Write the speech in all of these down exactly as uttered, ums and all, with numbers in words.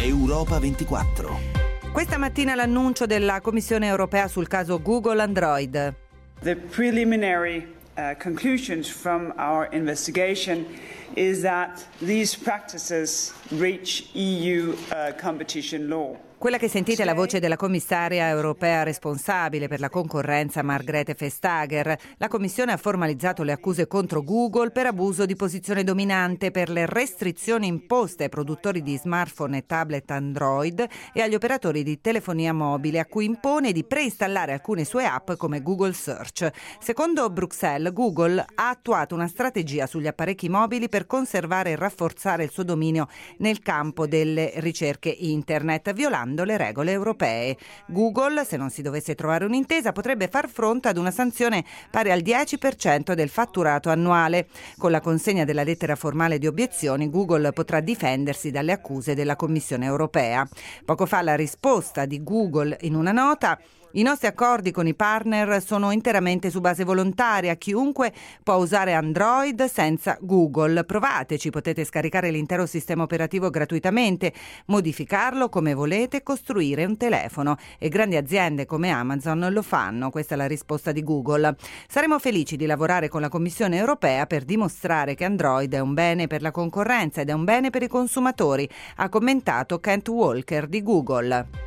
Europa ventiquattro. Questa mattina l'annuncio della Commissione europea sul caso Google Android. The preliminary uh, conclusions from our investigation is that these practices breach E U uh, competition law. Quella che sentite è la voce della commissaria europea responsabile per la concorrenza Margrethe Vestager. La Commissione ha formalizzato le accuse contro Google per abuso di posizione dominante per le restrizioni imposte ai produttori di smartphone e tablet Android e agli operatori di telefonia mobile, a cui impone di preinstallare alcune sue app come Google Search. Secondo Bruxelles, Google ha attuato una strategia sugli apparecchi mobili per conservare e rafforzare il suo dominio nel campo delle ricerche internet, violando le regole europee. Google, se non si dovesse trovare un'intesa, potrebbe far fronte ad una sanzione pari al dieci per cento del fatturato annuale. Con la consegna della lettera formale di obiezioni, Google potrà difendersi dalle accuse della Commissione europea. Poco fa la risposta di Google in una nota: i nostri accordi con i partner sono interamente su base volontaria. Chiunque può usare Android senza Google. Provateci, potete scaricare l'intero sistema operativo gratuitamente, modificarlo come volete, costruire un telefono. E grandi aziende come Amazon lo fanno. Questa è la risposta di Google. Saremo felici di lavorare con la Commissione europea per dimostrare che Android è un bene per la concorrenza ed è un bene per i consumatori, ha commentato Kent Walker di Google.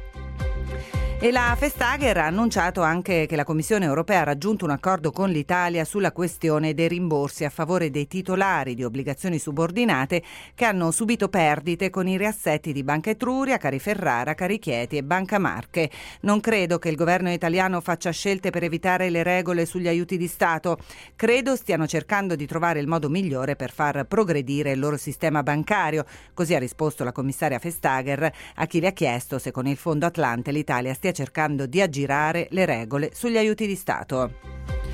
E la Vestager ha annunciato anche che la Commissione europea ha raggiunto un accordo con l'Italia sulla questione dei rimborsi a favore dei titolari di obbligazioni subordinate che hanno subito perdite con i riassetti di Banca Etruria, Cariferrara, Carichieti e Banca Marche. Non credo che il governo italiano faccia scelte per evitare le regole sugli aiuti di Stato. Credo stiano cercando di trovare il modo migliore per far progredire il loro sistema bancario. Così ha risposto la commissaria Vestager a chi le ha chiesto se con il Fondo Atlante l'Italia stia cercando di aggirare le regole sugli aiuti di Stato.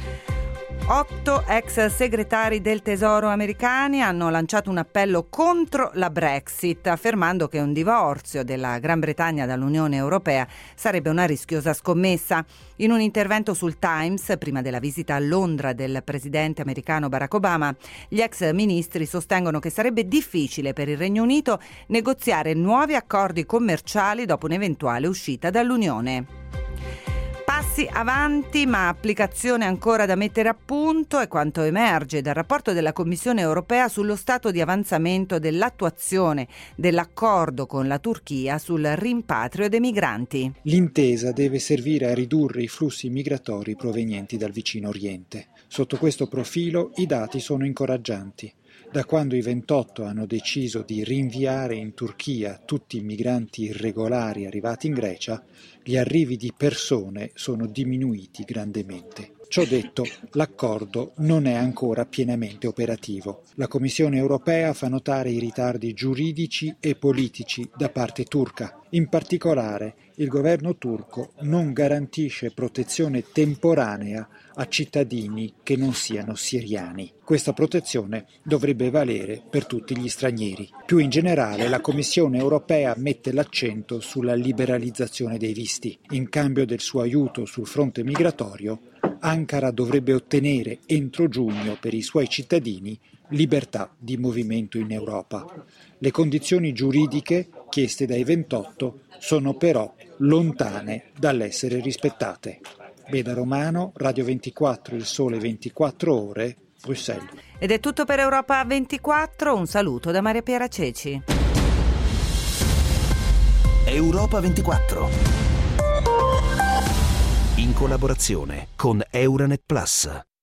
Otto ex segretari del Tesoro americani hanno lanciato un appello contro la Brexit, affermando che un divorzio della Gran Bretagna dall'Unione Europea sarebbe una rischiosa scommessa. In un intervento sul Times, prima della visita a Londra del presidente americano Barack Obama, gli ex ministri sostengono che sarebbe difficile per il Regno Unito negoziare nuovi accordi commerciali dopo un'eventuale uscita dall'Unione. Passi avanti, ma applicazione ancora da mettere a punto, è quanto emerge dal rapporto della Commissione europea sullo stato di avanzamento dell'attuazione dell'accordo con la Turchia sul rimpatrio dei migranti. L'intesa deve servire a ridurre i flussi migratori provenienti dal vicino Oriente. Sotto questo profilo i dati sono incoraggianti. Da quando i ventotto hanno deciso di rinviare in Turchia tutti i migranti irregolari arrivati in Grecia, gli arrivi di persone sono diminuiti grandemente. Ciò detto, l'accordo non è ancora pienamente operativo. La Commissione europea fa notare i ritardi giuridici e politici da parte turca. In particolare, il governo turco non garantisce protezione temporanea a cittadini che non siano siriani. Questa protezione dovrebbe valere per tutti gli stranieri. Più in generale, la Commissione europea mette l'accento sulla liberalizzazione dei visti. In cambio del suo aiuto sul fronte migratorio, Ankara dovrebbe ottenere entro giugno per i suoi cittadini libertà di movimento in Europa. Le condizioni giuridiche chieste dai ventotto sono però lontane dall'essere rispettate. Beda Romano, Radio ventiquattro, Il Sole ventiquattro Ore, Bruxelles. Ed è tutto per Europa ventiquattro, un saluto da Maria Piera Ceci. Europa ventiquattro. In collaborazione con Euranet Plus.